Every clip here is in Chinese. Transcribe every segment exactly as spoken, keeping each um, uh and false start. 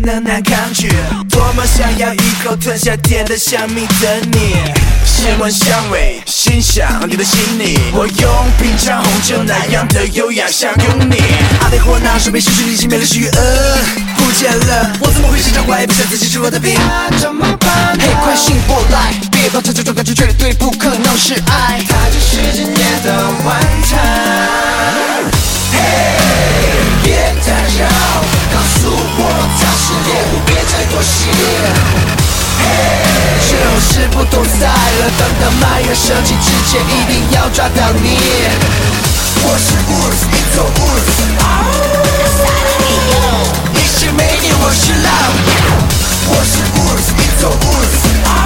能难抗拒，多么想要一口吞下甜的香蜜的你，闻闻香味，欣赏你的心里，我用品尝红酒那样的优雅相拥你。阿贝火拿手边失去理性，没了虚呃不见了，我怎么会是这坏？不想自己是我的病，怎么办？嘿，快醒过来，别抱着这种感觉，绝对不可能是爱，它只是今夜的晚餐。嘿，别再绕，告诉我它是猎物，别再妥协。就是不同赛了，等到埋怨升起之前，一定要抓到你。我是 Wolf， 你做 Wolf， 你是美女，我是狼。我是 Wolf， 你做 Wolf，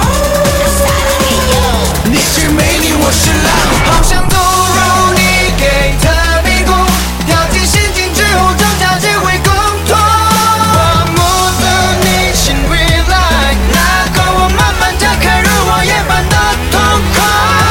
你是美女，我是狼。好想走入你给的迷宫，掉进陷阱之后，挣扎结为共同。麻木的你，请回来，那个我慢慢打开，如火焰般的瞳孔。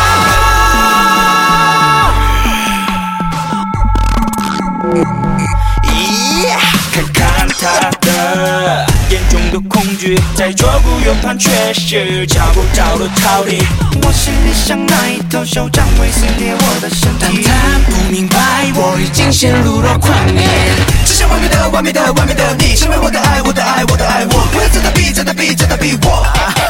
看看他的眼中的恐惧，在左顾右盼，却是找不着的逃离。我心里像那一头手掌会撕裂我的身体，但他不明白，我已经陷入了狂野。只想完美的，完美的，完美的你，成为我的爱，我的爱，我的爱我，不要再逃避，再逃避，再逃避我。